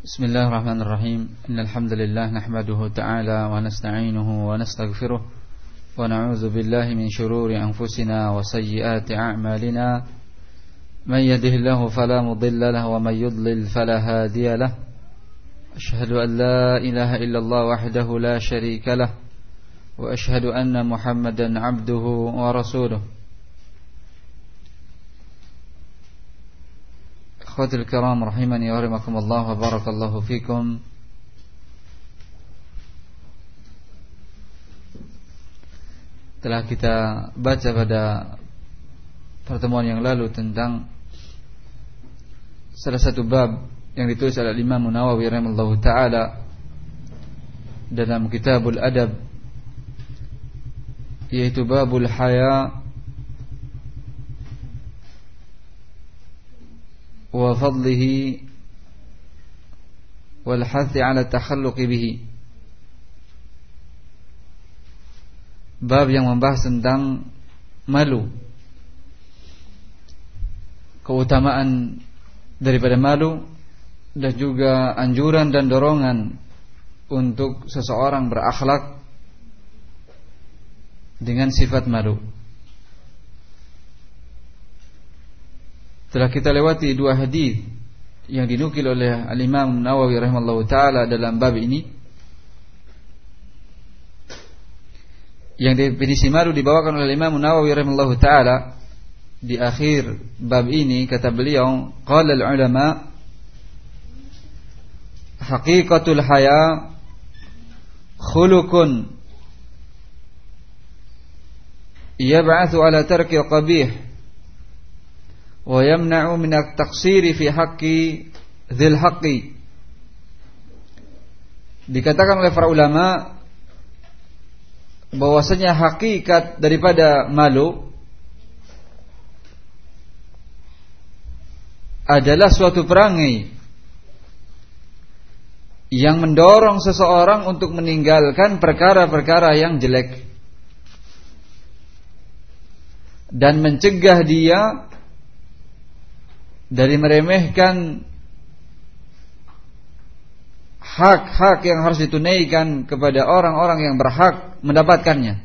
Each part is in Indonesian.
Bismillahirrahmanirrahim. Innal hamdalillah nahmaduhu ta'ala wa nasta'inuhu wa nastaghfiruh wa na'udzu billahi min shururi anfusina wa sayyiati a'malina. Man yahdihillahu fala mudilla lahu wa man yudlil fala hadiya lahu. Ashhadu an la ilaha illallah wahdahu la syarika lahu wa ashhadu anna Muhammadan 'abduhu wa rasuluh. Akhwatul kiram rahimani wa rahimakumullah wa barakallahu fikum. Telah kita baca pada pertemuan yang lalu tentang salah satu bab yang ditulis oleh Imam Nawawi rahimahullahu taala dalam Kitabul Adab, yaitu babul haya wa fadlihi wal hathi ala takhalluqi bihi. Bab yang membahas tentang malu, keutamaan daripada malu, dan juga anjuran dan dorongan untuk seseorang berakhlak dengan sifat malu. Telah kita lewati dua hadis yang dinukil oleh Al-Imam Nawawi rahimahullahu taala dalam bab ini. Yang definisi malu dibawakan oleh Imam Nawawi rahimahullahu taala di akhir bab ini, kata beliau, qala al-ulama haqiqatul haya khuluqun yab'athu ala tarki qabih wa yamna'u min at-taqsiri fi haqqi dzil haqqi. Dikatakan oleh para ulama bahwasanya hakikat daripada malu adalah suatu perangai yang mendorong seseorang untuk meninggalkan perkara-perkara yang jelek dan mencegah dia dari meremehkan hak-hak yang harus ditunaikan kepada orang-orang yang berhak mendapatkannya.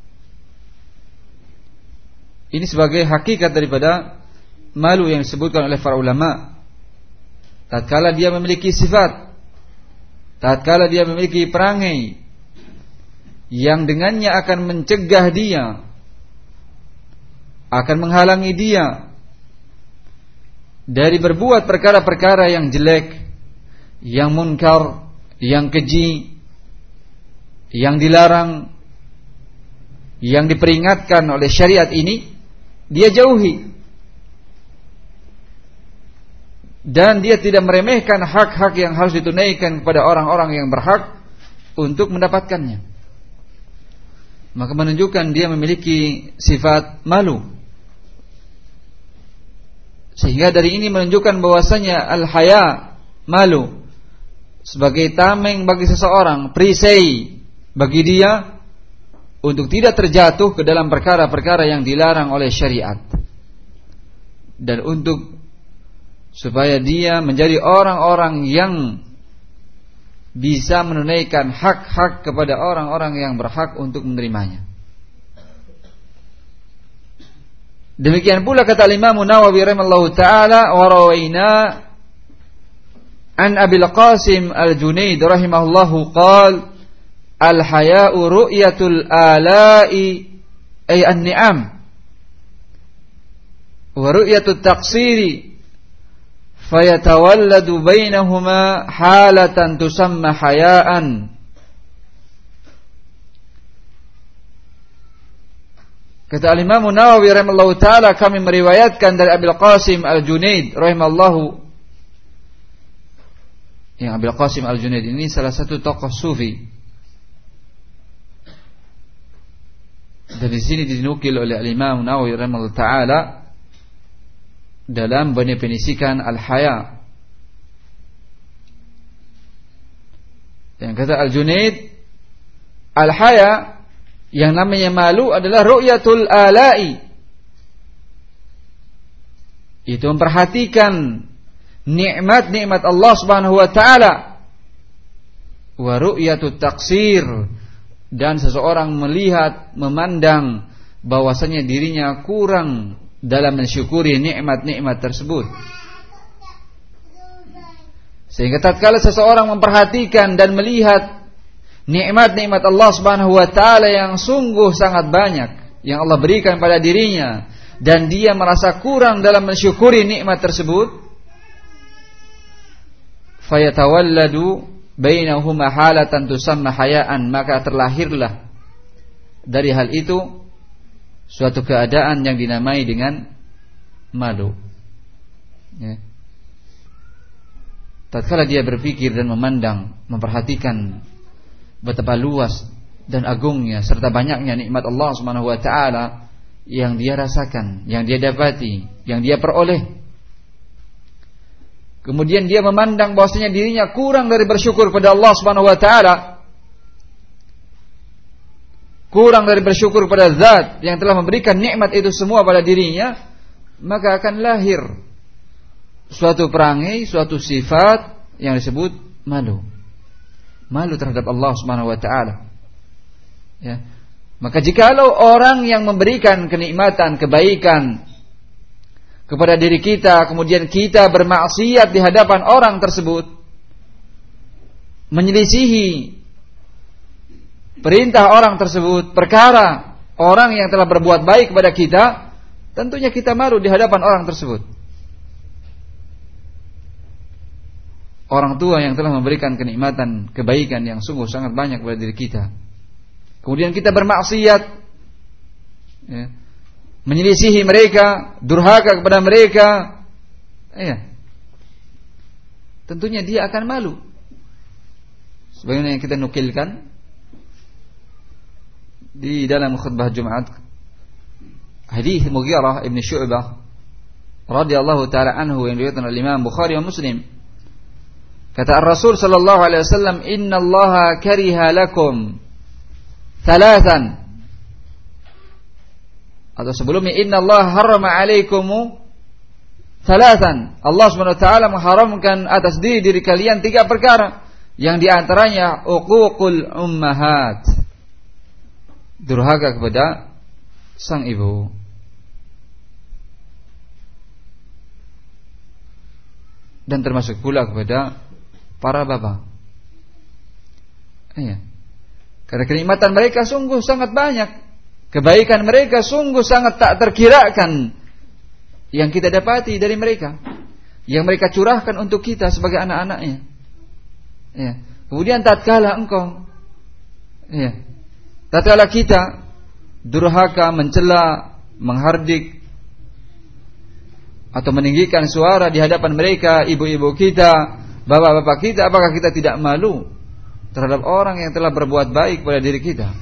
Ini sebagai hakikat daripada malu yang disebutkan oleh para ulama. Tatkala dia memiliki sifat, tatkala dia memiliki perangai yang dengannya akan mencegah dia, akan menghalangi dia dari berbuat perkara-perkara yang jelek, yang munkar, yang keji, yang dilarang, yang diperingatkan oleh syariat ini, dia jauhi. Dan dia tidak meremehkan hak-hak yang harus ditunaikan kepada orang-orang yang berhak untuk mendapatkannya. Maka menunjukkan dia memiliki sifat malu. Sehingga dari ini menunjukkan bahwasanya al-haya, malu, sebagai tameng bagi seseorang, perisai bagi dia untuk tidak terjatuh ke dalam perkara-perkara yang dilarang oleh syariat, dan untuk supaya dia menjadi orang-orang yang bisa menunaikan hak-hak kepada orang-orang yang berhak untuk menerimanya. Demikian pula kata Imam Nawawi rahimahullahu taala, wa rawaina an Abil Qasim Al-Junaid rahimahullahu qala al-haya'u ru'yatul ala'i ay an-ni'am wa ru'yatut taqsiri fayatawalladu bainahuma halatan tusamma haya'an. Kata Al-Imam Nawawi rahimahullahu taala, kami meriwayatkan dari Abil Qasim Al-Junaid rahimahullahu. Yang Abil Qasim Al-Junaid ini salah satu tokoh sufi. Dan di sini dinukil oleh Al-Imam Nawawi rahimahullahu taala dalam mendefinisikan al-haya. Yang kata Al-Junaid, al-haya yang namanya malu adalah ru'yatul ala'i, itu memperhatikan nikmat-nikmat Allah Subhanahu wa taala. Wa ru'yatut taqsir, dan seseorang melihat, memandang bahwasanya dirinya kurang dalam mensyukuri nikmat-nikmat tersebut. Sehingga tatkala seseorang memperhatikan dan melihat nikmat-nikmat Allah Subhanahu wa taala yang sungguh sangat banyak yang Allah berikan pada dirinya, dan dia merasa kurang dalam mensyukuri nikmat tersebut, fayatawalladu bainahuma halatan tusamma hayaan, maka terlahirlah dari hal itu suatu keadaan yang dinamai dengan malu. Ya. Tatkala dia berpikir dan memandang, memperhatikan betapa luas dan agungnya serta banyaknya nikmat Allah Subhanahu wa taala yang dia rasakan, yang dia dapati, yang dia peroleh, kemudian dia memandang bahwasanya dirinya kurang dari bersyukur pada Allah Subhanahu wa taala, kurang dari bersyukur pada zat yang telah memberikan nikmat itu semua pada dirinya, maka akan lahir suatu perangai, suatu sifat yang disebut malu. Malu terhadap Allah Subhanahu wa taala. Ya. Maka jikalau orang yang memberikan kenikmatan, kebaikan kepada diri kita, kemudian kita bermaksiat di hadapan orang tersebut, menyelisihi perintah orang tersebut, perkara orang yang telah berbuat baik kepada kita, tentunya kita malu di hadapan orang tersebut. Orang tua yang telah memberikan kenikmatan, kebaikan yang sungguh sangat banyak kepada diri kita, kemudian kita bermaksiat, ya, menyelisihi mereka, durhaka kepada mereka, ya, tentunya dia akan malu. Sebagaimana yang kita nukilkan di dalam khutbah Jumat, hadis Mughirah ibn Syu'bah radhiyallahu taala anhu yang diriwayatkan oleh Imam Bukhari dan Muslim. Kata Rasul sallallahu alaihi wasallam, "Innallaha kariha lakum thalathan." Atau sebelumnya, "Innallaha harrama alaikumu thalathan." Allah Subhanahu wa taala mengharamkan atas diri kalian 3 perkara, yang di antaranya uququl ummahat, durhaka kepada sang ibu. Dan termasuk pula kepada para bapa. Iya. Karena kenikmatan mereka sungguh sangat banyak, kebaikan mereka sungguh sangat tak terkirakan yang kita dapati dari mereka, yang mereka curahkan untuk kita sebagai anak-anaknya. Iya. Kemudian tatkala engkau, iya, tatkala kita durhaka, mencela, menghardik atau meninggikan suara di hadapan mereka, ibu-ibu kita, bapak-bapak kita, apakah kita tidak malu terhadap orang yang telah berbuat baik pada diri kita?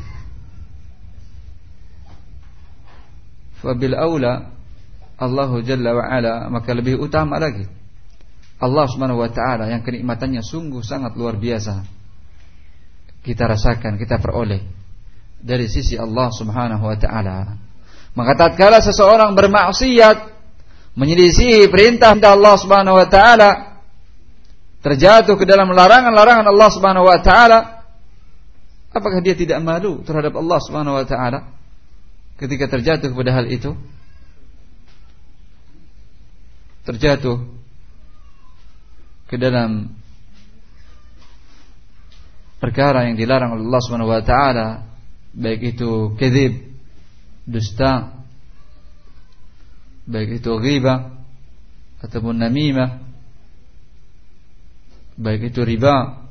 Fabil aula Allahu Jalla wa Ala, maka lebih utama lagi Allah Subhanahu wa taala yang kenikmatannya sungguh sangat luar biasa kita rasakan, kita peroleh dari sisi Allah Subhanahu wa taala. Maka tatkala seseorang bermaksiat, menyelisihi perintah Allah Subhanahu wa taala, terjatuh ke dalam larangan-larangan Allah Subhanahu wa taala, apakah dia tidak malu terhadap Allah Subhanahu wa taala ketika terjatuh kepada hal itu? Terjatuh ke dalam perkara yang dilarang oleh Allah Subhanahu wa taala, baik itu kadzib, dusta, baik itu ghibah ataupun namimah, baik itu riba,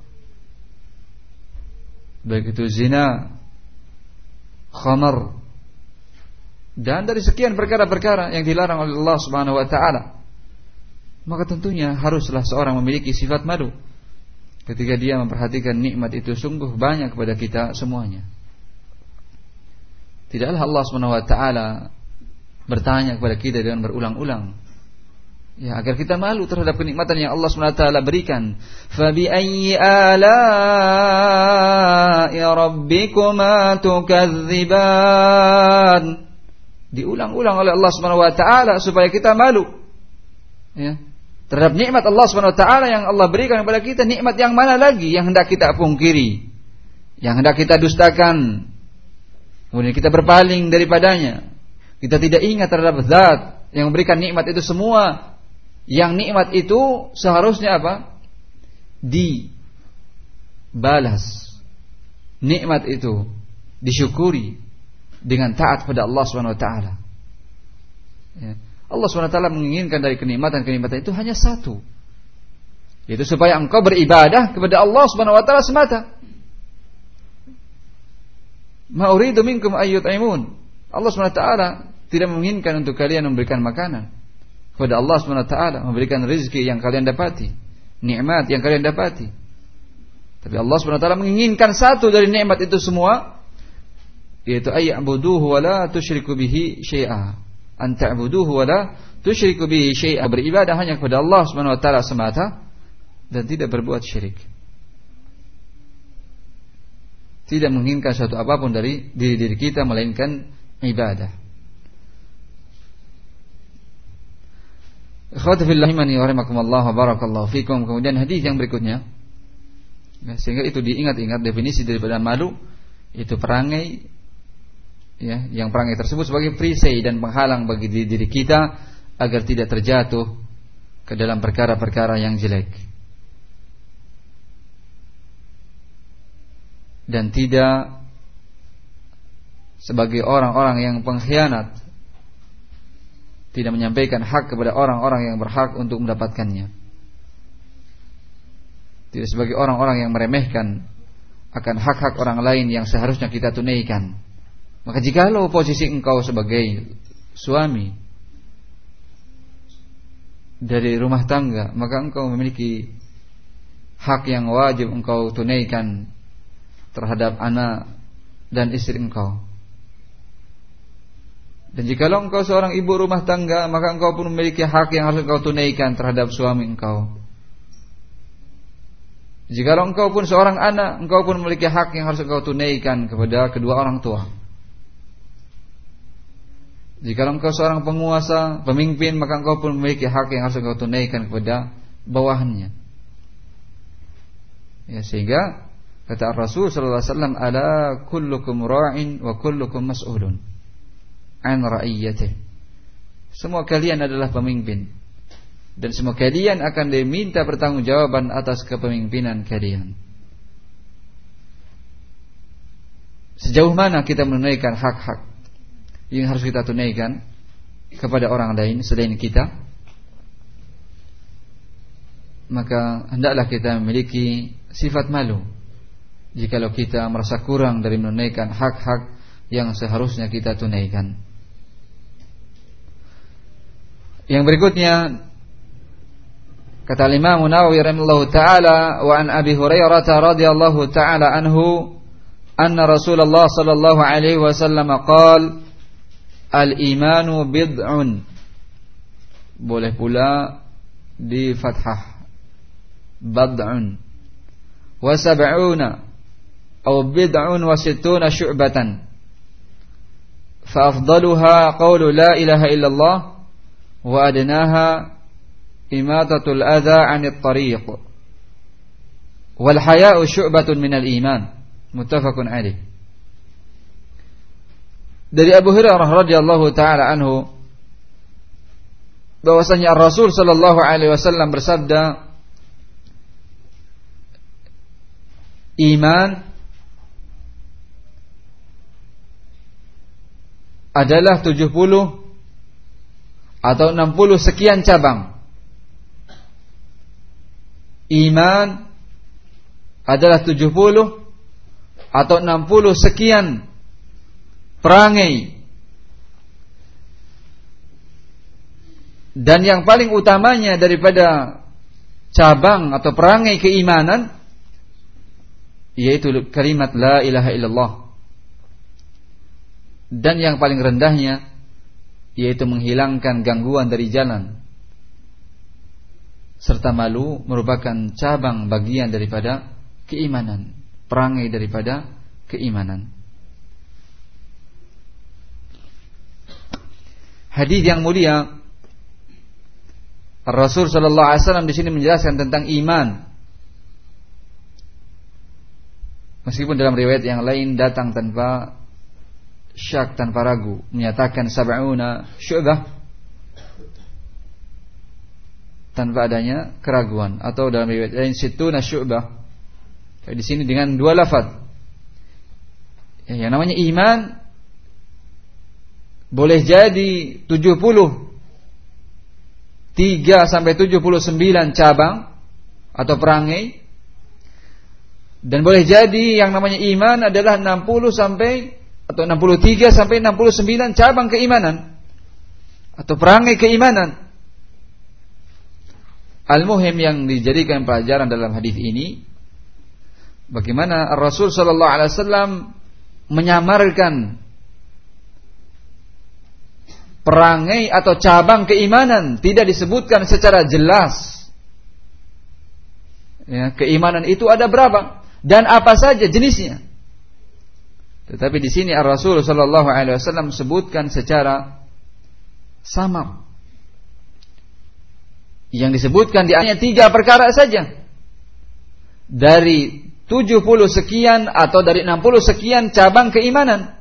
baik itu zina, khamar, dan dari sekian perkara-perkara yang dilarang oleh Allah Subhanahu wa taala, maka tentunya haruslah seorang memiliki sifat malu ketika dia memperhatikan nikmat itu sungguh banyak kepada kita semuanya. Tidaklah Allah Subhanahu wa taala bertanya kepada kita dengan berulang-ulang, ya, agar kita malu terhadap kenikmatan yang Allah Subhanahu wa taala berikan. Fa bi ayyi ala'i rabbikuma tukadziban. Diulang-ulang oleh Allah Subhanahu wa taala supaya kita malu. Ya. terhadap nikmat Allah Subhanahu wa taala yang Allah berikan kepada kita, nikmat yang mana lagi yang hendak kita pungkiri, yang hendak kita dustakan, kemudian kita berpaling daripadanya. Kita tidak ingat terhadap zat yang memberikan nikmat itu semua, yang nikmat itu seharusnya apa? Dibalas. Nikmat itu disyukuri dengan taat pada Allah Subhanahu wa taala. Ya. Allah Subhanahu wa taala menginginkan dari kenikmatan-kenikmatan itu hanya satu, yaitu supaya engkau beribadah kepada Allah Subhanahu wa taala semata. Ma uridu minkum ayyut'imun. Allah Subhanahu wa taala tidak menginginkan untuk kalian memberikan makanan. Kepada Allah Subhanahu wa taala memberikan rezeki yang kalian dapati, nikmat yang kalian dapati. Tapi Allah Subhanahu wa taala menginginkan satu dari nikmat itu semua, yaitu ayya'buduhu wa la tusyriku bihi syai'a. An ta'buduhu wa la tusyriku bihi syai'a. Beribadah hanya kepada Allah Subhanahu wa taala semata dan tidak berbuat syirik. Tidak menginginkan satu apapun dari diri kita melainkan ibadah. Ikhwati fillah imani wa rahimakumullah wa barakallahu fikum. Kemudian hadis yang berikutnya, sehingga itu diingat-ingat definisi daripada malu, itu perangai, ya, yang perangai tersebut sebagai perisai dan penghalang bagi diri kita agar tidak terjatuh ke dalam perkara-perkara yang jelek dan tidak sebagai orang-orang yang pengkhianat, tidak menyampaikan hak kepada orang-orang yang berhak untuk mendapatkannya, tidak sebagai orang-orang yang meremehkan akan hak-hak orang lain yang seharusnya kita tunaikan. Maka jikalau posisi engkau sebagai suami dari rumah tangga, maka engkau memiliki hak yang wajib engkau tunaikan terhadap anak dan istri engkau. Dan jikalau engkau seorang ibu rumah tangga, maka engkau pun memiliki hak yang harus engkau tunaikan terhadap suami engkau. Jikalau engkau pun seorang anak, engkau pun memiliki hak yang harus engkau tunaikan kepada kedua orang tua. Jikalau engkau seorang penguasa, pemimpin, maka engkau pun memiliki hak yang harus engkau tunaikan kepada bawahannya. Ya, sehingga kata Rasul sallallahu alaihi wasallam, ala kullukum ra'in wa kullukum mas'ulun an ra'iyyatihi. Semua kalian adalah pemimpin dan semua kalian akan diminta pertanggungjawaban atas kepemimpinan kalian. Sejauh mana kita menunaikan hak-hak yang harus kita tunaikan kepada orang lain selain kita, maka hendaklah kita memiliki sifat malu jikalau kita merasa kurang dari menunaikan hak-hak yang seharusnya kita tunaikan. Yang berikutnya, kata Imam Nawawi rahimahullahu taala, wa an Abi Hurairah radhiyallahu taala anhu anna Rasulullah sallallahu alaihi wasallam qala al-imanu bid'un. Boleh pula di fathah bad'un wa sab'una atau bid'un wa sittuna syu'batan fa afdaluha qawlu la ilaha illallah wa adnaha imatatul adha 'anit tariq wal haya'u syu'batun minal iman. Muttafaqun alaih. Dari Abu Hurairah radhiyallahu taala anhu bahwasanya Rasul sallallahu alaihi wasallam bersabda, iman adalah 70 atau 60 sekian cabang. Iman adalah 70 atau 60 sekian perangai. Dan yang paling utamanya daripada cabang atau perangai keimanan yaitu kalimat la ilaha illallah. Dan yang paling rendahnya yaitu menghilangkan gangguan dari jalan. Serta malu merupakan cabang bagian daripada keimanan, perangai daripada keimanan. Hadis yang mulia Rasul sallallahu alaihi wasallam di sini menjelaskan tentang iman. Meskipun dalam riwayat yang lain datang tanpa syak, tanpa ragu, menyatakan sab'una syu'bah tanpa adanya keraguan, atau dalam riwayat lain sittuna syu'bah. Di sini dengan dua lafaz. Yang namanya iman boleh jadi 73 sampai 79 cabang atau perangai, dan boleh jadi yang namanya iman adalah 60 sampai atau 63 sampai 69 cabang keimanan atau perangai keimanan. Al-muhim yang dijadikan pelajaran dalam hadis ini, bagaimana Rasul sallallahu alaihi wasallam menyamarkan perangai atau cabang keimanan, tidak disebutkan secara jelas. Ya, keimanan itu ada berapa dan apa saja jenisnya. Tetapi di sini Rasul sallallahu alaihi wasallam sebutkan secara samar. Yang disebutkan di hanya 3 perkara saja dari 70 sekian atau dari 60 sekian cabang keimanan.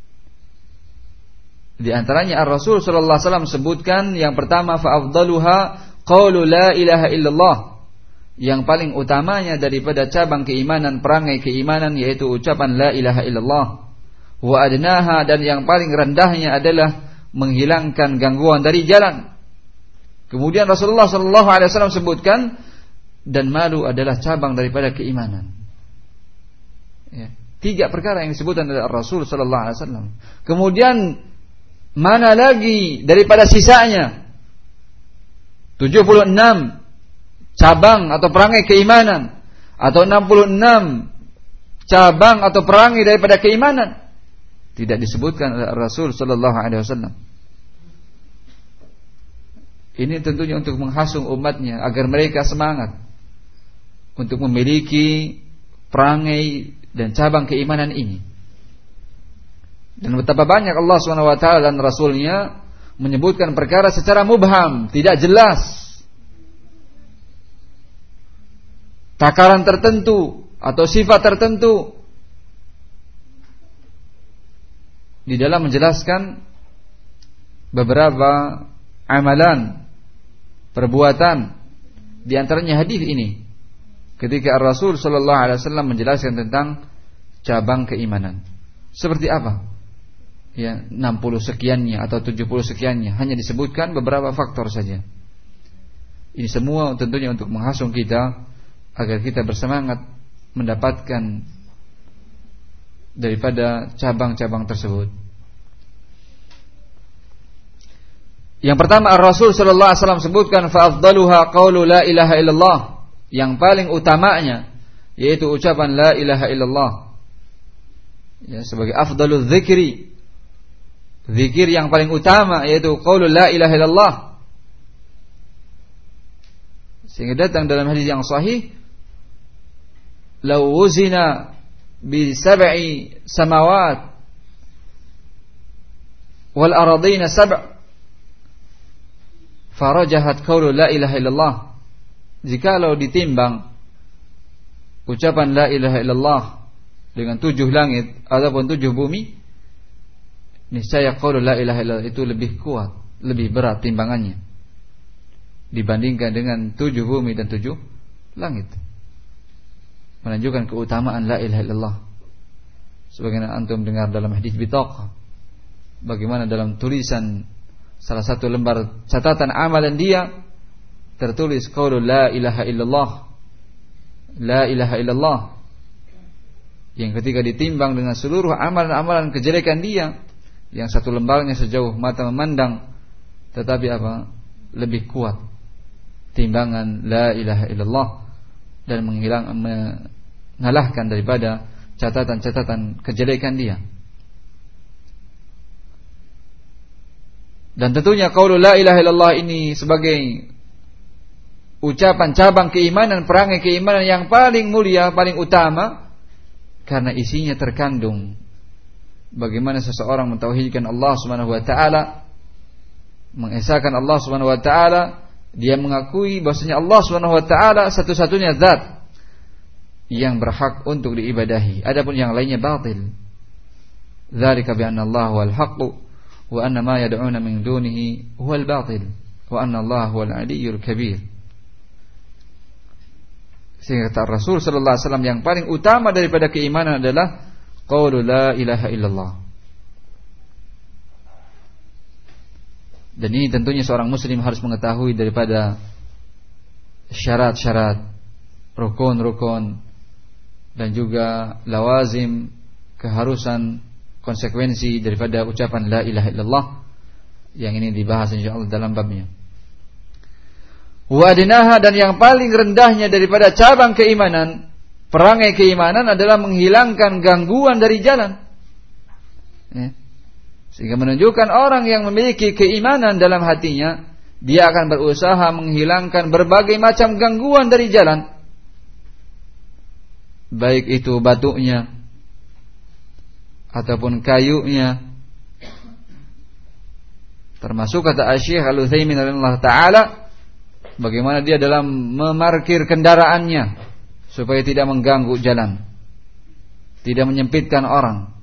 Di antaranya Rasul sallallahu alaihi wasallam sebutkan yang pertama, fa afdaluha qaulu la ilaha illallah. Yang paling utamanya daripada cabang keimanan, perangai keimanan, yaitu ucapan la ilaha illallah. Wa adnaha, dan yang paling rendahnya adalah menghilangkan gangguan dari jalan. Kemudian Rasulullah sallallahu alaihi wasallam sebutkan, dan malu adalah cabang daripada keimanan. Ya, 3 perkara yang disebutkan oleh Rasul sallallahu alaihi wasallam. Kemudian mana lagi daripada sisanya? 76 cabang atau perangai keimanan, atau 66 cabang atau perangai daripada keimanan, tidak disebutkan oleh Rasul sallallahu alaihi wasallam. Ini tentunya untuk menghasung umatnya agar mereka semangat untuk memiliki perangai dan cabang keimanan ini. Dan betapa banyak Allah SWT dan Rasulnya menyebutkan perkara secara mubham, tidak jelas, takaran tertentu atau sifat tertentu di dalam menjelaskan beberapa amalan, perbuatan. Di antaranya hadis ini, ketika Rasul sallallahu alaihi wasallam menjelaskan tentang cabang keimanan. Seperti apa? Ya, 60 sekiannya atau 70 sekiannya, hanya disebutkan beberapa faktor saja. Ini semua tentunya untuk menghasung kita agar kita bersemangat mendapatkan daripada cabang-cabang tersebut. Yang pertama, Rasul sallallahu alaihi wasallam sebutkan fa afdaluha qaulu la ilaha illallah. Yang paling utamanya yaitu ucapan la ilaha illallah. Ya, sebagai afdalul dzikri. Zikir yang paling utama yaitu qaulu la ilaha illallah. Sehingga datang dalam hadis yang sahih, law wuzina bi sab'i samawat wal aradina sab' farajahat qaulu la ilaha illallah. Jikalau ditimbang ucapan la ilaha illallah dengan 7 langit ataupun 7 bumi, niscaya qaulu la ilaha illallah itu lebih kuat, lebih berat timbangannya dibandingkan dengan 7 bumi dan 7 langit. Menunjukkan keutamaan la ilaha illallah. Sebagaimana antum dengar dalam hadis bitaqah, bagaimana dalam tulisan salah satu lembar catatan amalan dia tertulis qaulu la ilaha illallah, la ilaha illallah, yang ketika ditimbang dengan seluruh amalan-amalan kejelekan dia, yang satu lembarnya sejauh mata memandang, tetapi apa? Lebih kuat timbangan la ilaha illallah dan mengalahkan daripada catatan-catatan kejelekan dia. Dan tentunya qaulu la ilaha illallah ini sebagai ucapan cabang keimanan, perangai keimanan yang paling mulia, paling utama, karena isinya terkandung bagaimana seseorang mentauhidkan Allah Subhanahu wa taala, mengesahkan Allah Subhanahu wa taala Dia mengakui bahwasanya Allah Subhanahu wa taala satu-satunya zat yang berhak untuk diibadahi. Adapun yang lainnya batil. Dzalika bi anna Allah huwal haqq wa anna ma yad'una min dunihi huwal batil wa anna Allah huwal aliyyul kabir. Sehingga kata Rasul sallallahu alaihi wasallam yang paling utama daripada keimanan adalah qaulu la ilaha illallah. Dan ini tentunya seorang muslim harus mengetahui daripada syarat-syarat, rukun-rukun, dan juga lawazim, keharusan, konsekuensi daripada ucapan la ilaha illallah yang ini dibahas insyaallah dalam babnya. Wa adnaha, dan yang paling rendahnya daripada cabang keimanan, perangai keimanan adalah menghilangkan gangguan dari jalan. Ya. Sehingga menunjukkan orang yang memiliki keimanan dalam hatinya, dia akan berusaha menghilangkan berbagai macam gangguan dari jalan. Baik itu batunya ataupun kayunya. Termasuk kata Syekh Al-Utsaimin rahimahullah taala, bagaimana dia dalam memarkir kendaraannya supaya tidak mengganggu jalan, tidak menyempitkan orang.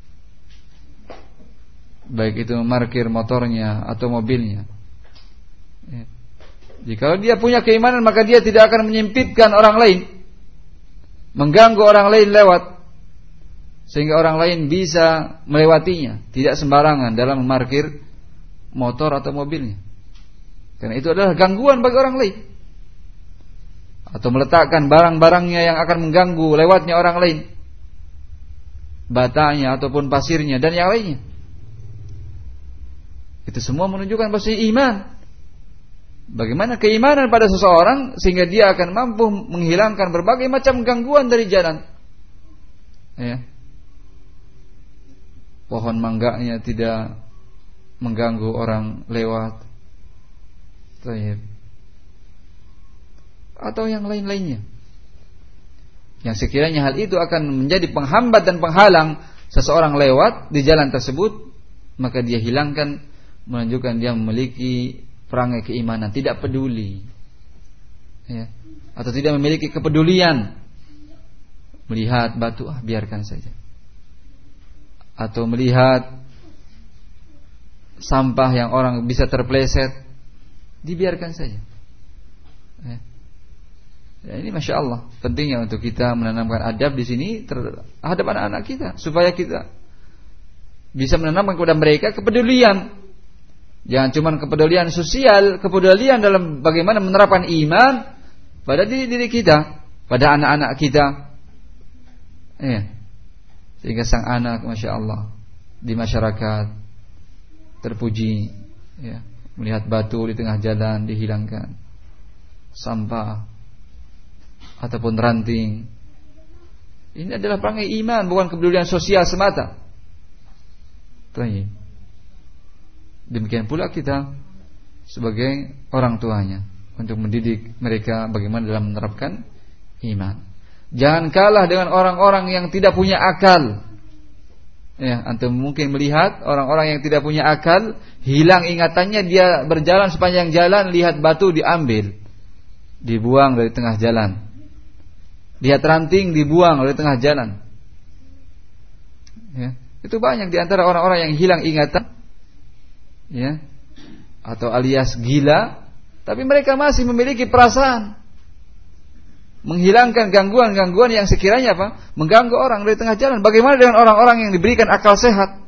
Baik itu memarkir motornya atau mobilnya. Ya. Jika dia punya keimanan, maka dia tidak akan menyempitkan orang lain, mengganggu orang lain lewat, sehingga orang lain bisa melewatinya, tidak sembarangan dalam memarkir motor atau mobilnya. Karena itu adalah gangguan bagi orang lain. Atau meletakkan barang-barangnya yang akan mengganggu lewatnya orang lain, batanya ataupun pasirnya dan yang lainnya. Itu semua menunjukkan bahwa iman. Bagaimana keimanan pada seseorang sehingga dia akan mampu menghilangkan berbagai macam gangguan dari jalan. Ya. Pohon mangganya tidak mengganggu orang lewat. Atau yang lain-lainnya. Yang sekiranya hal itu akan menjadi penghambat dan penghalang seseorang lewat di jalan tersebut, maka dia hilangkan, menunjukkan dia memiliki perangai keimanan, tidak peduli, ya, atau tidak memiliki kepedulian. Melihat batu, biarkan saja. Atau melihat sampah yang orang bisa terpeleset, dibiarkan saja. Ya. Ya, ini masya Allah pentingnya untuk kita menanamkan adab di sini terhadap anak-anak kita, supaya kita bisa menanamkan kepada mereka kepedulian. Jangan cuma kepedulian sosial, kepedulian dalam bagaimana menerapkan iman pada diri kita, pada anak-anak kita. Ya. Sehingga sang anak, masya Allah, di masyarakat terpuji, ya, melihat batu di tengah jalan dihilangkan, sampah ataupun ranting. Ini adalah perangai iman, bukan kepedulian sosial semata. Baik. Demikian pula kita sebagai orang tuanya untuk mendidik mereka bagaimana dalam menerapkan iman. Jangan kalah dengan orang-orang yang tidak punya akal. Ya, antum mungkin melihat orang-orang yang tidak punya akal, hilang ingatannya, dia berjalan sepanjang jalan, lihat batu diambil, dibuang dari tengah jalan. Lihat ranting dibuang dari tengah jalan. Ya, itu banyak di antara orang-orang yang hilang ingatan, ya, atau alias gila, tapi mereka masih memiliki perasaan, menghilangkan gangguan-gangguan yang sekiranya mengganggu orang dari tengah jalan. Bagaimana dengan orang-orang yang diberikan akal sehat,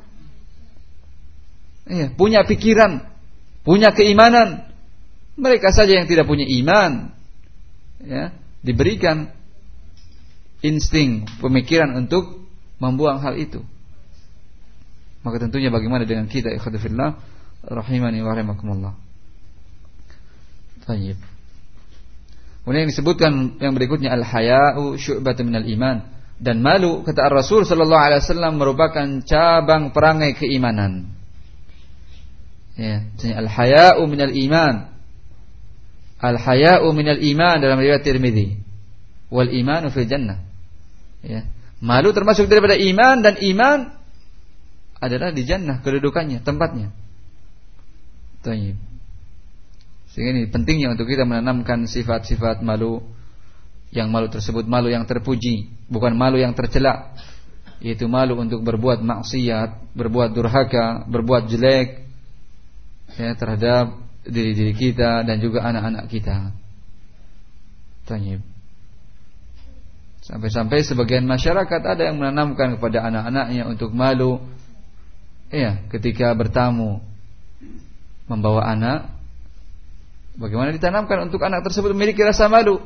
ya, punya pikiran, punya keimanan? Mereka saja yang tidak punya iman, ya, diberikan insting, pemikiran untuk membuang hal itu. Maka tentunya bagaimana dengan kita, ikhwati fillah, rahimani wa rahimakumullah. Baik. Kemudian yang disebutkan yang berikutnya, al-haya'u syu'batun minal iman. Dan malu, kata Rasul sallallahu alaihi wasallam, merupakan cabang perangai keimanan. Ya, al-haya'u minal iman. Al-haya'u minal iman dalam riwayat Tirmidzi. Wal imanu fil jannah. Ya. Malu termasuk daripada iman, dan iman adalah di jannah kedudukannya, tempatnya. Baik. Sehingga ini pentingnya untuk kita menanamkan sifat-sifat malu, yang malu tersebut malu yang terpuji, bukan malu yang tercela, yaitu malu untuk berbuat maksiat, berbuat durhaka, berbuat jelek ya terhadap diri-diri kita dan juga anak-anak kita. Tanyib. Sampai-sampai sebagian masyarakat ada yang menanamkan kepada anak-anaknya untuk malu ya ketika bertamu, membawa anak. Bagaimana ditanamkan untuk anak tersebut memiliki rasa malu,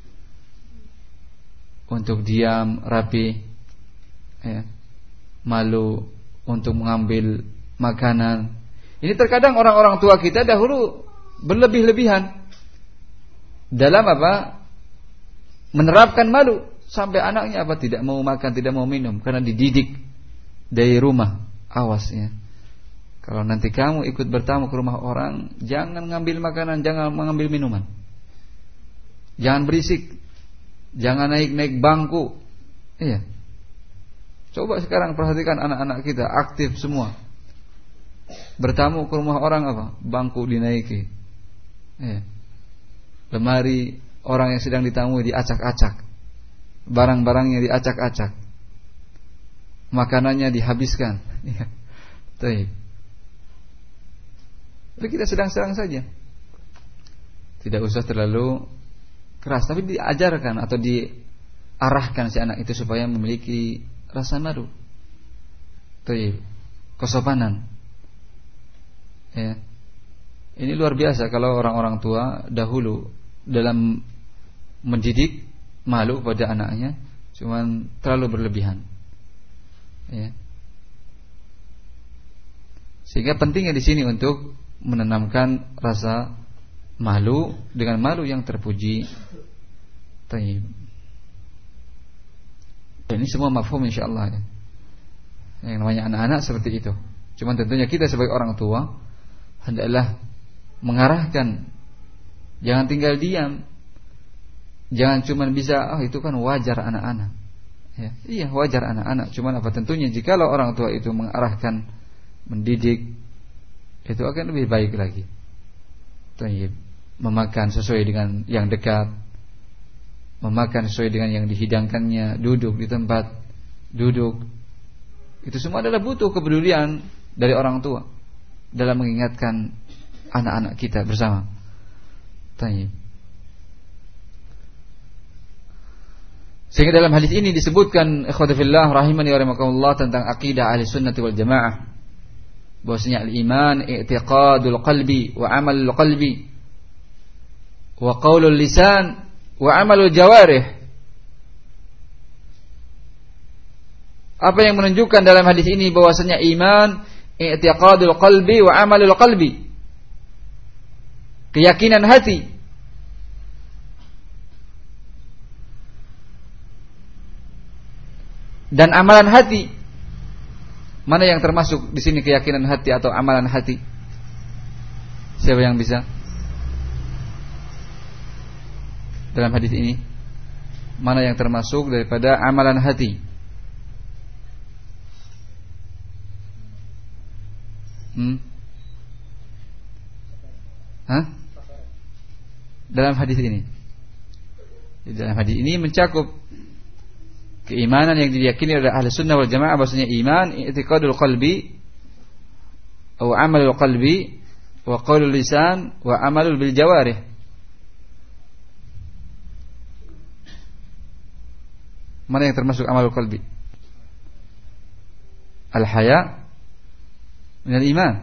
untuk diam, rapi ya. Malu untuk mengambil makanan. Ini terkadang orang-orang tua kita dahulu berlebih-lebihan dalam apa? Menerapkan malu, sampai anaknya apa? Tidak mau makan, tidak mau minum, karena dididik dari rumah. Awas ya, kalau nanti kamu ikut bertamu ke rumah orang, jangan ngambil makanan, jangan mengambil minuman, jangan berisik, jangan naik-naik bangku. Iya. Coba sekarang perhatikan anak-anak kita aktif semua. Bertamu ke rumah orang apa? Bangku dinaiki. Iya. Lemari orang yang sedang ditamui diacak-acak. Barang-barangnya diacak-acak. Makanannya dihabiskan. Iya. Baik. Tapi kita sedang-sedang saja. Tidak usah terlalu keras, tapi diajarkan atau diarahkan si anak itu supaya memiliki rasa malu, kesopanan. Ya. Ini luar biasa kalau orang-orang tua dahulu dalam mendidik malu pada anaknya, cuman terlalu berlebihan. Ya. Sehingga pentingnya di sini untuk menanamkan rasa malu dengan malu yang terpuji. Tayyib. Dan ini semua mafhum insyaallah ya. Yang namanya anak-anak seperti itu. Cuma tentunya kita sebagai orang tua hendaklah mengarahkan, jangan tinggal diam. Jangan cuma bisa itu kan wajar anak-anak. Ya, iya wajar anak-anak. Cuma apa tentunya jikalau orang tua itu mengarahkan, mendidik, itu akan lebih baik lagi. Tayyib. Memakan sesuai dengan yang dekat, memakan sesuai dengan yang dihidangkannya, duduk di tempat duduk. Itu semua adalah butuh kepedulian dari orang tua dalam mengingatkan anak-anak kita bersama. Tayyib. Sehingga dalam hadis ini disebutkan ikhwati fillah rahimani wa rahimakumullah tentang akidah ahli sunnah wal jamaah, bahwasanya al-iman i'tiqadul qalbi wa amalul qalbi wa qaulul lisan wa amalul jawarih. Apa yang menunjukkan dalam hadis ini bahwasanya iman i'tiqadul qalbi wa amalul qalbi, keyakinan hati dan amalan hati. Mana yang termasuk di sini keyakinan hati atau amalan hati? Siapa yang bisa? Dalam hadis ini mana yang termasuk daripada amalan hati? Dalam hadis ini. Dalam hadis ini mencakup keimanan yang diyakini oleh ahli sunnah wal jamaah, bahwasanya iman i'tiqadul qalbi atau amalul qalbi wa qaulul lisan wa amalul bil jawarih. Mana yang termasuk amalul qalbi? Al-haya minal iman.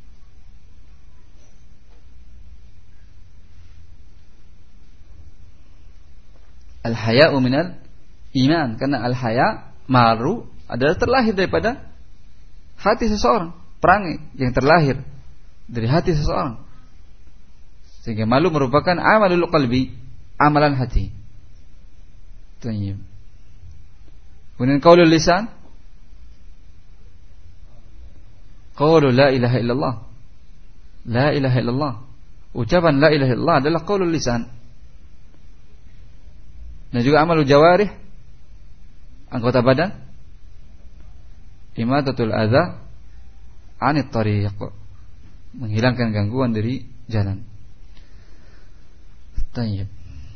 Al-haya'u minal iman, karena al-haya, malu adalah terlahir daripada hati seseorang, perangai yang terlahir dari hati seseorang. Sehingga malu merupakan amalul qalbi, amalan hati. Tayyib. Kemudian qaulul lisan, qaulu la ilaha illallah. La ilaha illallah. Ucapan la ilaha illallah adalah qaulul lisan. Dan juga amalul jawarih, anggota badan, imatatul adza anit tariq, menghilangkan gangguan dari jalan. Tayyib.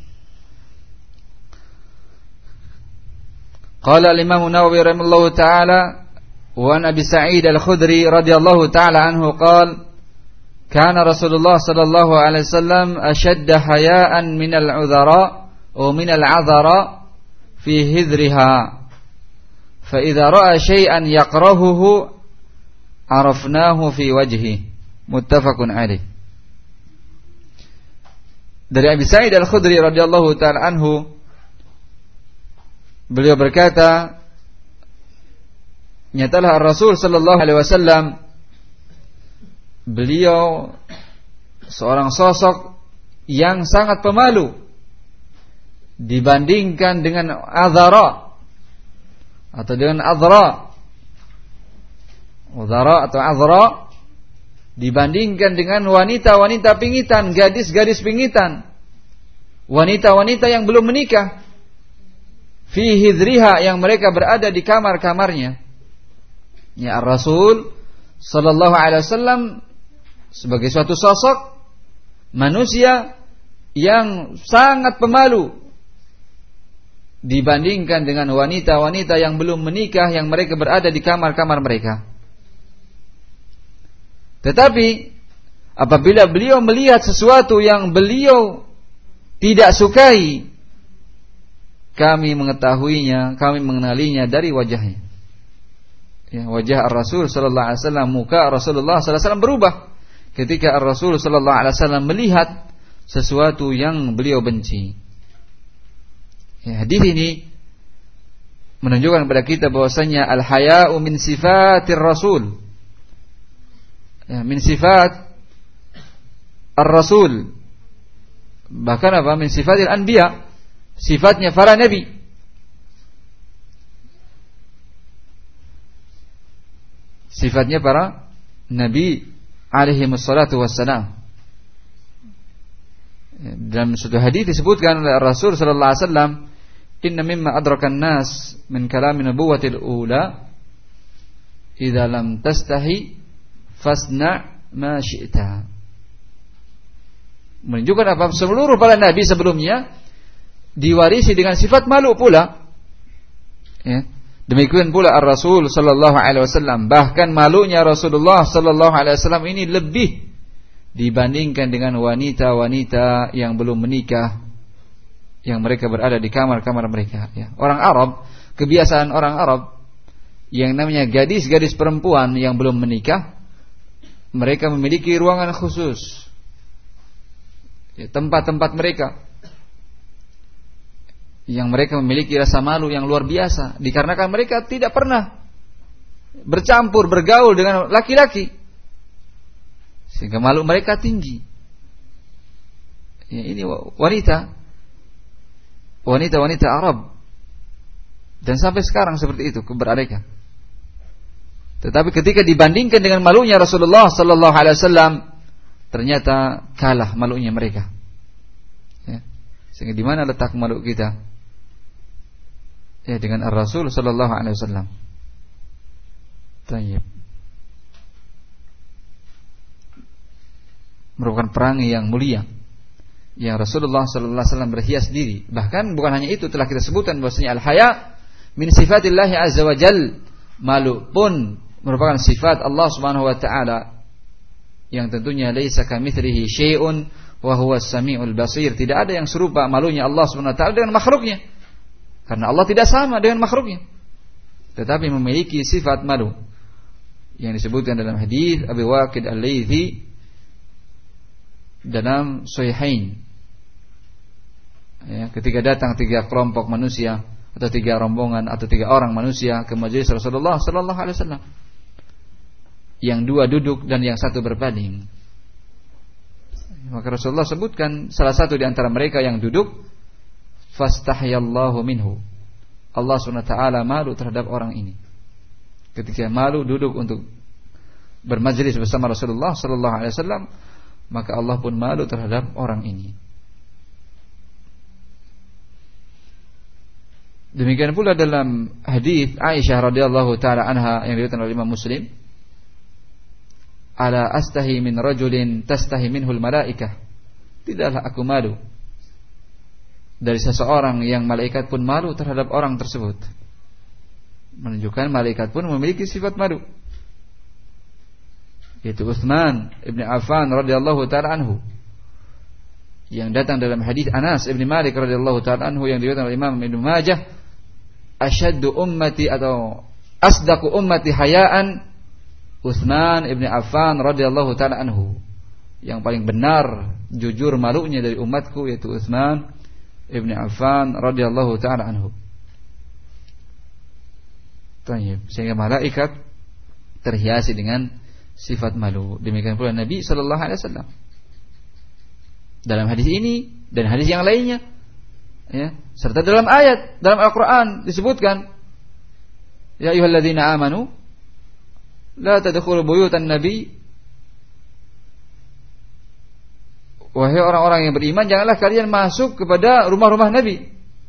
Qala al-Imam An-Nawawi rahimahullahu ta'ala wa an Abi Sa'id Al-Khudri radhiyallahu ta'ala anhu qala kana Rasulullah sallallahu alaihi wasallam ashadda haya'an min al-'udhara wa min al-'adhara fi hidriha fa idza ra'a shay'an yaqrahuhu arafnahu fi wajhihi muttafaqun alaih. Dari Abi Sa'id Al-Khudri radhiyallahu ta'ala anhu, beliau berkata, nyatalah Rasul sallallahu alaihi wasallam, beliau seorang sosok yang sangat pemalu dibandingkan dengan adhara atau dengan adhra. Udhara atau adhra dibandingkan dengan wanita-wanita pingitan, gadis-gadis pingitan, wanita-wanita yang belum menikah, fi hidriha, yang mereka berada di kamar-kamarnya. Ya, Rasul sallallahu alaihi wasallam sebagai suatu sosok manusia yang sangat pemalu dibandingkan dengan wanita-wanita yang belum menikah, yang mereka berada di kamar-kamar mereka. Tetapi apabila beliau melihat sesuatu yang beliau tidak sukai, kami mengetahuinya, kami mengenalinya dari wajahnya. Ya, wajah Rasul sallallahu alaihi wasallam, muka Rasulullah sallallahu alaihi wasallam berubah ketika Rasul sallallahu alaihi wasallam melihat sesuatu yang beliau benci. Ya, hadis ini menunjukkan kepada kita bahwasanya al-haya'u min sifatir Rasul. Ya, min sifat ar-Rasul. Bahkan apa? Min sifatil anbiya, sifatnya para nabi. Sifatnya para nabi alaihi wassalatu wassalam. Dalam suatu hadis disebutkan oleh Rasul sallallahu alaihi wasallam, inna mimma adrakan nas min kalamin nubuwatil ula idza lam tastahi fasna ma syi'ta. Menunjukkan apa? Seluruh para nabi sebelumnya diwarisi dengan sifat malu pula. Ya. Demikian pula Ar-Rasul sallallahu alaihi wasallam, bahkan malunya Rasulullah sallallahu alaihi wasallam ini lebih dibandingkan dengan wanita-wanita yang belum menikah, yang mereka berada di kamar-kamar mereka. Ya. Orang Arab, kebiasaan orang Arab yang namanya gadis-gadis perempuan yang belum menikah, mereka memiliki ruangan khusus, ya, tempat-tempat mereka, yang mereka memiliki rasa malu yang luar biasa, dikarenakan mereka tidak pernah bercampur, bergaul dengan laki-laki, sehingga malu mereka tinggi. Ya, ini wanita Arab, dan sampai sekarang seperti itu keberadaan. Tetapi ketika dibandingkan dengan malunya Rasulullah sallallahu alaihi wasallam, ternyata kalah malunya mereka. Ya. Sehingga di mana letak malu kita? Ya, dengan Ar-Rasul sallallahu alaihi wasallam. Tayyib. Merupakan perangai yang mulia, yang Rasulullah sallallahu alaihi wasallam berhias diri. Bahkan bukan hanya itu, telah kita sebutkan bahwasanya al-haya min sifatillahi azza wa jal, malu pun merupakan sifat Allah Subhanahu wa taala, yang tentunya laisa kamitslihi syai'un wa huwas samiul basir. Tidak ada yang serupa malunya Allah Subhanahu wa taala dengan makhluknya, karena Allah tidak sama dengan makhluknya, tetapi memiliki sifat malu yang disebutkan dalam hadis Abi Waqid Al-Laythi dalam Sahihain. Ya, ketika datang 3 kelompok manusia atau 3 rombongan atau 3 orang manusia ke majelis Rasulullah sallallahu alaihi wasallam, yang 2 duduk dan yang 1 berbaring, maka Rasulullah sebutkan salah satu di antara mereka yang duduk, fastahyallahu minhu. Allah SWT malu terhadap orang ini. Ketika malu duduk untuk bermajlis bersama Rasulullah sallallahu alaihi wasallam, maka Allah pun malu terhadap orang ini. Demikian pula dalam hadis Aisyah radhiyallahu taala anha yang diriwayatkan oleh Imam Muslim, ala astahi min rajulin tastahi minhul malaikah. Tidaklah aku malu dari seseorang yang malaikat pun malu terhadap orang tersebut. Menunjukkan malaikat pun memiliki sifat malu. Yaitu Utsman ibn Affan radhiyallahu taala anhu, yang datang dalam hadis Anas ibn Malik radhiyallahu taala anhu yang diriwayatkan oleh Imam Ibnu Majah, asyaddu ummati atau asdaqu ummati hayaan Utsman ibn Affan radhiyallahu taala anhu. Yang paling benar jujur malunya dari umatku yaitu Utsman ibn Affan radhiyallahu taala anhu. Sehingga malaikat terhiasi dengan sifat malu. Demikian pula Nabi sallallahu alaihi wasallam. Dalam hadis ini dan hadis yang lainnya, ya, serta dalam ayat dalam Al-Qur'an disebutkan, ya ayyuhalladzina amanu la tadkhulu buyutan nabi. Wahai orang-orang yang beriman, janganlah kalian masuk kepada rumah-rumah Nabi.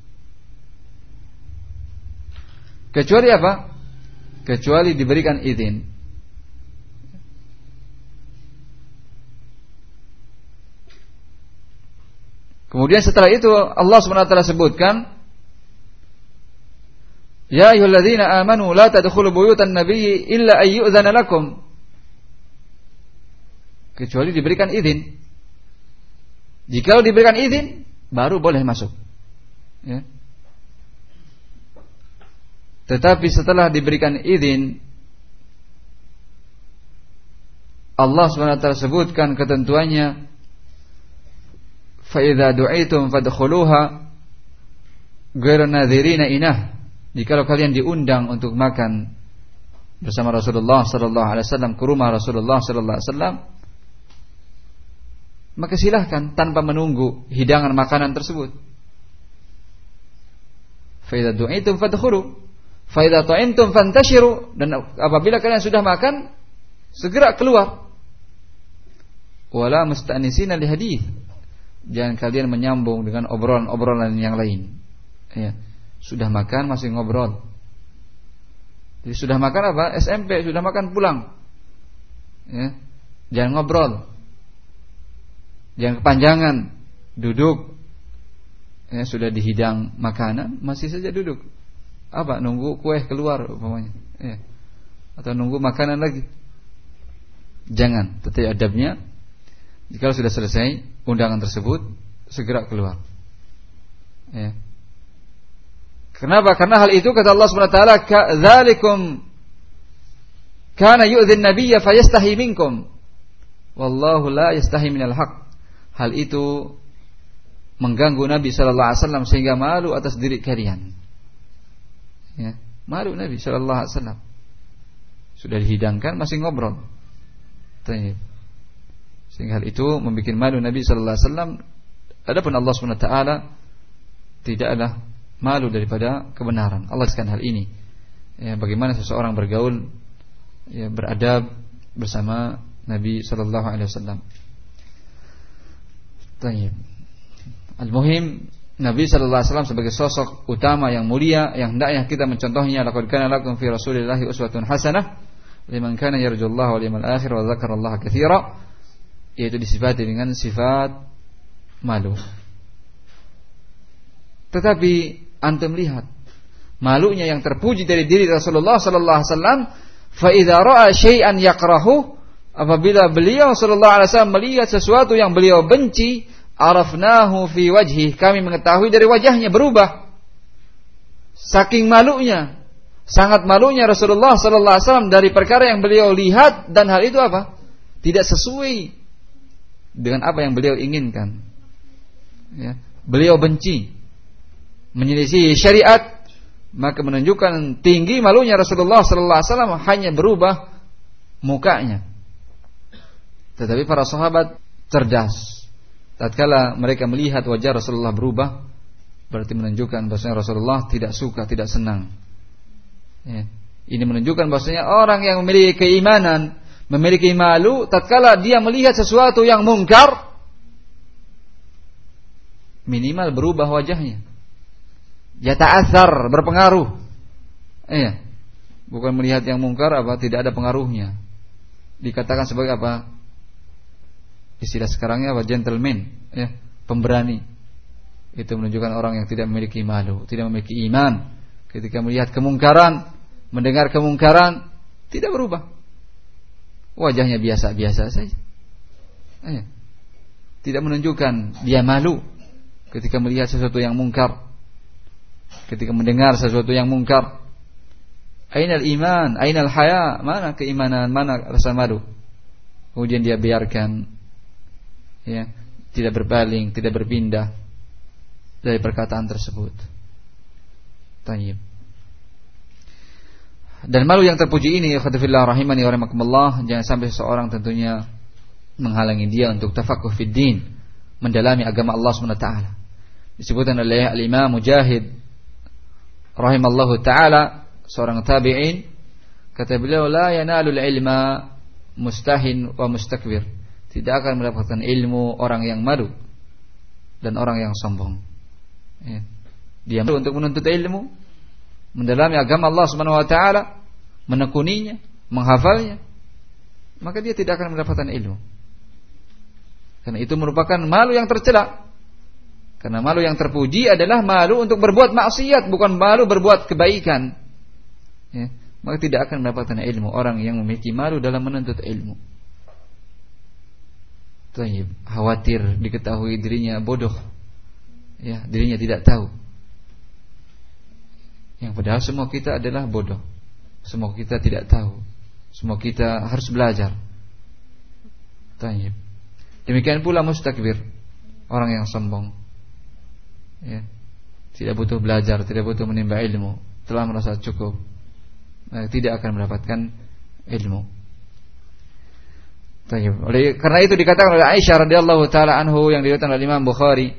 Kecuali apa? Kecuali diberikan izin. Kemudian setelah itu Allah SWT sebutkan, ya ayyuhalladzina amanu la tadkhulu buyutan nabiyyi illa ayyu'dzana lakum. Kecuali diberikan izin. Jikalau diberikan izin, baru boleh masuk. Ya. Tetapi setelah diberikan izin, Allah SWT sebutkan ketentuannya, فَإِذَا دُعِيتُمْ فَادْخُلُوهَا غَيْرَ نَاظِرِينَ إِنَهُ. Jikalau kalian diundang untuk makan bersama Rasulullah sallallahu alaihi wasallam ke rumah Rasulullah sallallahu alaihi wasallam, maka silahkan tanpa menunggu hidangan makanan tersebut. فَإِذَا دُعِيتُمْ فَادْخُلُوا فَإِذَا طَعِمْتُمْ فَانْتَشِرُوا. Dan apabila kalian sudah makan, segera keluar. وَلَا مُسْتَأْنِسِينَ لِحَدِيثٍ. Jangan kalian menyambung dengan obrolan-obrolan yang lain. Ya. Sudah makan masih ngobrol. Jadi sudah makan apa? SMP, sudah makan pulang. Ya. Jangan ngobrol. Jangan kepanjangan. Duduk. Ya, sudah dihidang makanan, masih saja duduk. Apa? Nunggu kue keluar umpamanya. Ya. Atau nunggu makanan lagi. Jangan. Tetap adabnya. Jika sudah selesai undangan tersebut, segera keluar. Ya. Kenapa? Karena hal itu kata Allah Subhanahu wa taala, "Dzalikum kana yu'dhin nabiyya fayastahi minkum. Wallahu la yastahi minal haqq." Hal itu mengganggu Nabi sallallahu alaihi wasallam sehingga malu atas diri kalian. Ya, malu Nabi sallallahu alaihi wasallam. Sudah dihidangkan masih ngobrol. Tanya. Sehingga hal itu membuat malu Nabi sallallahu alaihi wasallam. Adapun Allah Subhanahu wa taala tidaklah malu daripada kebenaran. Allah sekalian hal ini. Ya, bagaimana seseorang bergaul, ya, beradab bersama Nabi sallallahu alaihi wasallam. Baik. Al-muhim, Nabi sallallahu alaihi wasallam sebagai sosok utama yang mulia yang hendaknya kita mencontohnya. Laqad kana lakum fi Rasulillahi uswatun hasanah liman kana yarjullaha wal yawmal akhir wa dzakarallaha katsira. Yaitu disifati dengan sifat malu. Tetapi antum lihat malunya yang terpuji dari diri Rasulullah sallallahu alaihi wasallam, fa idza ra'a syai'an yakrahu, apabila beliau sallallahu alaihi wasallam melihat sesuatu yang beliau benci, arafnahu fi wajhi, kami mengetahui dari wajahnya berubah. Saking malunya, sangat malunya Rasulullah sallallahu alaihi wasallam dari perkara yang beliau lihat, dan hal itu apa? Tidak sesuai dengan apa yang beliau inginkan. Ya, beliau benci, menyelisih syariat, maka menunjukkan tinggi malunya Rasulullah sallallahu alaihi wasallam, hanya berubah mukanya. Tetapi para sahabat cerdas. Tatkala mereka melihat wajah Rasulullah berubah, berarti menunjukkan bahwasanya Rasulullah tidak suka, tidak senang. Ya. Ini menunjukkan bahwasanya orang yang memiliki keimanan, memiliki malu, tatkala dia melihat sesuatu yang mungkar, minimal berubah wajahnya. Yata'athar, berpengaruh. Iya. Bukan melihat yang mungkar apa tidak ada pengaruhnya. Dikatakan sebagai apa? Istilah sekarangnya apa? Gentleman, ya, pemberani. Itu menunjukkan orang yang tidak memiliki malu, tidak memiliki iman. Ketika melihat kemungkaran, mendengar kemungkaran, tidak berubah. Wajahnya biasa-biasa saja. Tidak menunjukkan dia malu ketika melihat sesuatu yang mungkar, ketika mendengar sesuatu yang mungkar. Ainal iman, ainal haya, mana keimanan, mana rasa malu? Kemudian dia biarkan, ya, tidak berpaling, tidak berpindah dari perkataan tersebut. Tayyib. Dan malu yang terpuji ini, ikhwatifillah rahimani wa rahimakumullah, jangan sampai seseorang tentunya menghalangi dia untuk tafakuh fid din, mendalami agama Allah SWT. Disebutkan oleh al-Imam Mujahid rahimallahu taala, seorang tabi'in, kata beliau, la yanalul ilma mustahin wa mustakbir. Tidak akan mendapatkan ilmu orang yang malu dan orang yang sombong. Ya. Dia malu untuk menuntut ilmu, mendalami agama Allah Subhanahu wa taala, menekuninya, menghafalnya, maka dia tidak akan mendapatkan ilmu. Karena itu merupakan malu yang tercela. Karena malu yang terpuji adalah malu untuk berbuat maksiat, bukan malu berbuat kebaikan. Ya. Maka tidak akan mendapatkan ilmu orang yang memiliki malu dalam menuntut ilmu. Tayyib, khawatir diketahui dirinya bodoh. Ya, dirinya tidak tahu. Yang padahal semua kita adalah bodoh. Semua kita tidak tahu. Semua kita harus belajar. Tayyib. Demikian pula mustakbir, orang yang sombong. Ya. Tidak butuh belajar, tidak butuh menimba ilmu, telah merasa cukup. Tidak akan mendapatkan ilmu. Tayyib. Karena itu dikatakan oleh Aisyah radhiyallahu taala anhu, yang diriwayatkan oleh Imam Bukhari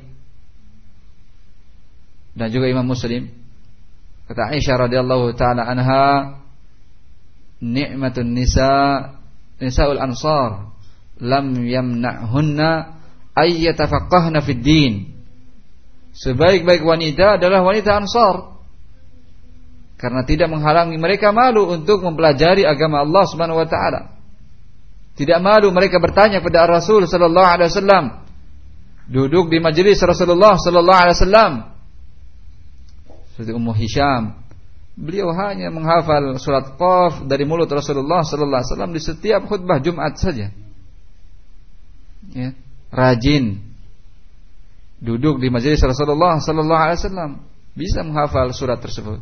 dan juga Imam Muslim, kata Aisyah radhiyallahu taala anha, ni'matun nisaul ansar lam yamna'hunna ay yatafaqqahna fid din. Sebaik-baik wanita adalah wanita Ansar, karena tidak menghalangi mereka malu untuk mempelajari agama Allah Subhanahu wa taala. Tidak malu mereka bertanya kepada Rasul sallallahu alaihi wasallam, duduk di majelis Rasulullah sallallahu alaihi wasallam. Seperti Ummu Hisham, beliau hanya menghafal surat Qaf dari mulut Rasulullah sallallahu alaihi wasallam di setiap khutbah Jumat saja. Ya, rajin duduk di majelis Rasulullah sallallahu alaihi wasallam, bisa menghafal surat tersebut.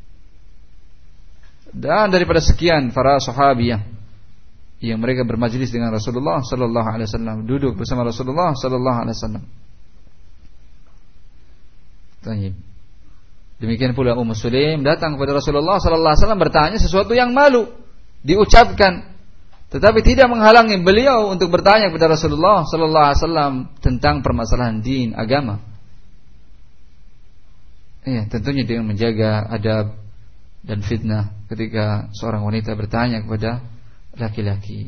Dan daripada sekian para sahabiyah yang mereka bermajlis dengan Rasulullah sallallahu alaihi wasallam, duduk bersama Rasulullah sallallahu alaihi wasallam. Tayyib. Demikian pula Ummu Sulaim datang kepada Rasulullah sallallahu alaihi wasallam bertanya sesuatu yang malu diucapkan, tetapi tidak menghalangi beliau untuk bertanya kepada Rasulullah sallallahu alaihi wasallam tentang permasalahan din, agama. Ya, tentunya dengan menjaga adab dan fitnah ketika seorang wanita bertanya kepada laki-laki.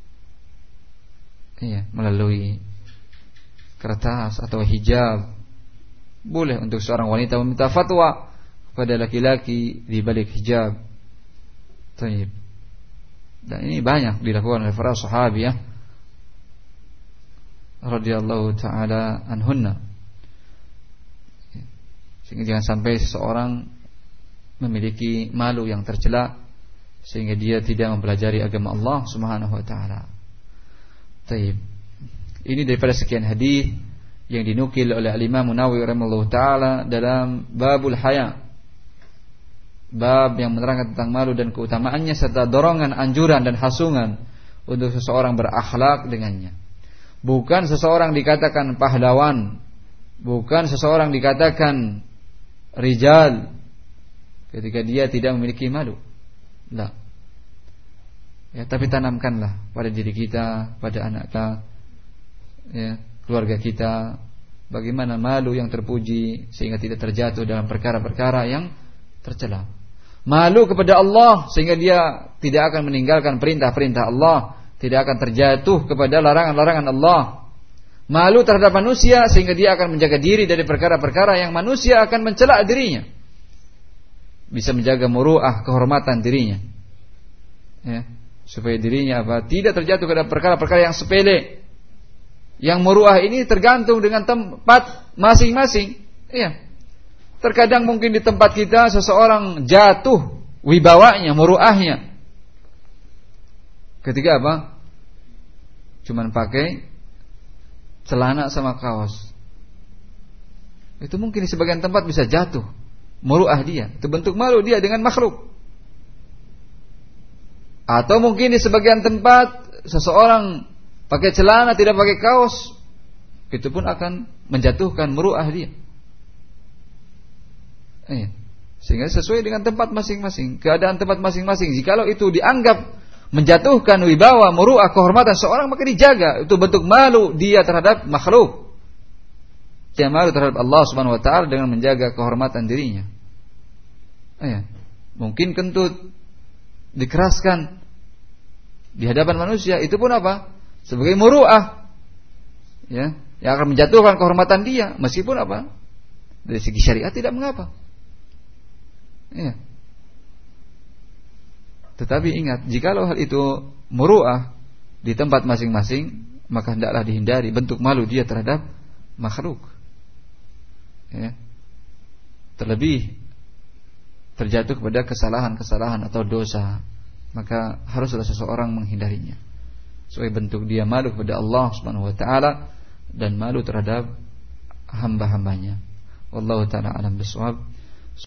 Ya, melalui kertas atau hijab. Boleh untuk seorang wanita meminta fatwa kepada laki-laki di balik hijab. Tayyib. Dan ini banyak dilakukan oleh para sahabiyah radhiyallahu taala anhunna. Sehingga jangan sampai seseorang memiliki malu yang tercela sehingga dia tidak mempelajari agama Allah Subhanahu wa taala. Tayyib. Ini daripada sekian hadis yang dinukil oleh Al-Imam Nawawi rahimahullahu taala dalam babul haya, bab yang menerangkan tentang malu dan keutamaannya serta dorongan, anjuran dan hasungan untuk seseorang berakhlak dengannya. Bukan seseorang dikatakan pahlawan, bukan seseorang dikatakan rijal ketika dia tidak memiliki malu. Lah. Ya, tapi tanamkanlah pada diri kita, pada anak kita, ya, keluarga kita, bagaimana malu yang terpuji sehingga tidak terjatuh dalam perkara-perkara yang tercela. Malu kepada Allah sehingga dia tidak akan meninggalkan perintah-perintah Allah, tidak akan terjatuh kepada larangan-larangan Allah. Malu terhadap manusia sehingga dia akan menjaga diri dari perkara-perkara yang manusia akan mencela dirinya. Bisa menjaga muru'ah, kehormatan dirinya. Ya, supaya dirinya tidak terjatuh kepada perkara-perkara yang sepele. Yang muru'ah ini tergantung dengan tempat masing-masing. Iya. Terkadang mungkin di tempat kita seseorang jatuh wibawanya, muruahnya. Ketika apa? Cuman pakai celana sama kaos. Itu mungkin di sebagian tempat bisa jatuh muruah dia. Itu bentuk malu dia dengan makhluk. Atau mungkin di sebagian tempat seseorang pakai celana tidak pakai kaos, itu pun akan menjatuhkan muruah dia. Sehingga sesuai dengan tempat masing-masing, keadaan tempat masing-masing. Jikalau itu dianggap menjatuhkan wibawa, muruah, kehormatan seorang, maka dijaga. Itu bentuk malu dia terhadap makhluk. Dia malu terhadap Allah Subhanahu wa taala dengan menjaga kehormatan dirinya. Mungkin kentut dikeraskan di hadapan manusia, itu pun apa? Sebagai muruah. Ya, yang akan menjatuhkan kehormatan dia, meskipun apa? Dari segi syariat tidak mengapa. Ya. Tetapi ingat, jikalau hal itu muruah di tempat masing-masing, maka hendaklah dihindari bentuk malu dia terhadap makhluk. Ya. Terlebih terjatuh kepada kesalahan-kesalahan atau dosa, maka haruslah seseorang menghindarinya. Sebagai bentuk dia malu kepada Allah Subhanahu wa taala dan malu terhadap hamba-hambanya. Wallahu taala alam bisawab.